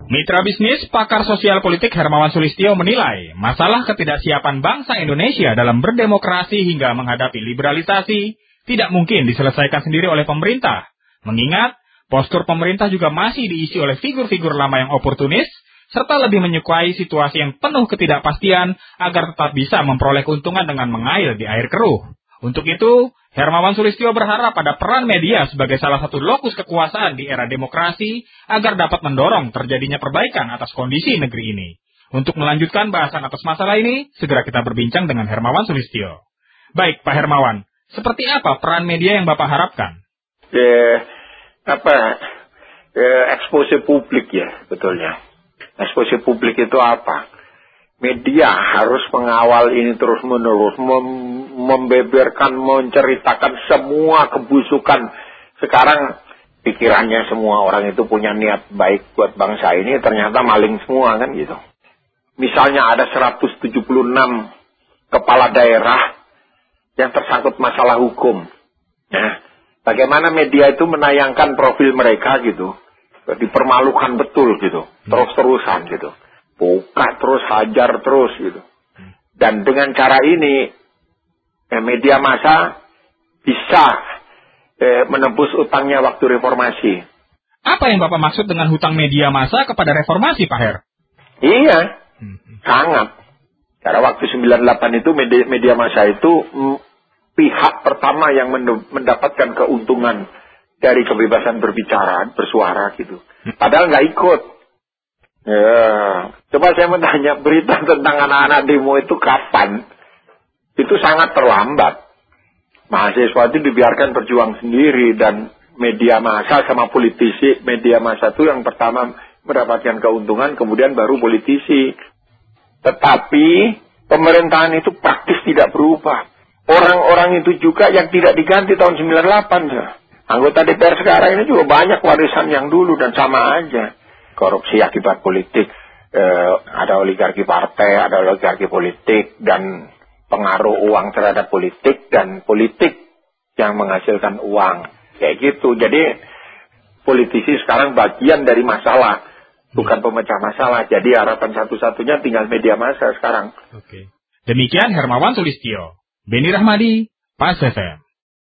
Mitra bisnis pakar sosial politik Hermawan Sulistyo menilai masalah ketidaksiapan bangsa Indonesia dalam berdemokrasi hingga menghadapi liberalisasi tidak mungkin diselesaikan sendiri oleh pemerintah. Mengingat postur pemerintah juga masih diisi oleh figur-figur lama yang oportunis serta lebih menyukai situasi yang penuh ketidakpastian agar tetap bisa memperoleh keuntungan dengan mengail di air keruh. Untuk itu, Hermawan Sulistyo berharap pada peran media sebagai salah satu lokus kekuasaan di era demokrasi agar dapat mendorong terjadinya perbaikan atas kondisi negeri ini. Untuk melanjutkan bahasan atas masalah ini, segera kita berbincang dengan Hermawan Sulistyo. Baik, Pak Hermawan, seperti apa peran media yang Bapak harapkan? Ekspose publik ya, betulnya. Ekspose publik itu apa? Media harus mengawal ini terus-menerus, membeberkan, menceritakan semua kebusukan. Sekarang pikirannya semua orang itu punya niat baik buat bangsa ini, ternyata maling semua kan gitu. Misalnya ada 176 kepala daerah yang tersangkut masalah hukum. Ya. Bagaimana media itu menayangkan profil mereka gitu. Dipermalukan betul gitu. Terus-terusan gitu. Buka terus, hajar terus gitu. Dan dengan cara ini media massa bisa menebus utangnya waktu reformasi. Apa yang Bapak maksud dengan hutang media massa kepada reformasi, Pak Her? Iya, sangat. Karena waktu 98 itu media massa itu pihak pertama yang mendapatkan keuntungan dari kebebasan berbicara, bersuara gitu. Padahal nggak ikut. Ya, coba saya mau tanya, berita tentang anak-anak demo itu kapan? Itu sangat terlambat. Mahasiswa itu dibiarkan berjuang sendiri dan media massa sama politisi, media massa itu yang pertama mendapatkan keuntungan, kemudian baru politisi. Tetapi pemerintahan itu praktis tidak berubah. Orang-orang itu juga yang tidak diganti tahun 98. Ya. Anggota DPR sekarang ini juga banyak warisan yang dulu dan sama aja. Korupsi akibat politik, ada oligarki partai, ada oligarki politik, dan pengaruh uang terhadap politik, dan politik yang menghasilkan uang. Kayak gitu. Jadi politisi sekarang bagian dari masalah, bukan pemecah masalah. Jadi harapan satu-satunya tinggal media massa sekarang. Oke. Demikian Hermawan Sulistyo. Beni Rahmadi, Pas FM.